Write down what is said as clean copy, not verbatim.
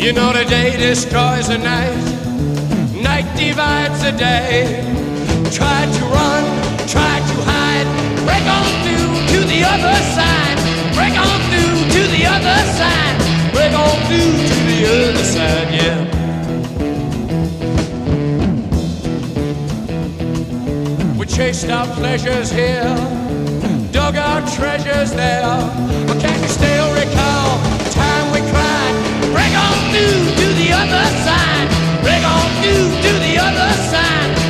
You know the day destroys the night, night divides the day. Try to run, try to hide, break on through to the other side, break on through to the other side, break on through to the other side, yeah. We chased our pleasures here, dug our treasures there, but can you still recall the time we cried? Break on through to the other side, break on through to the other side,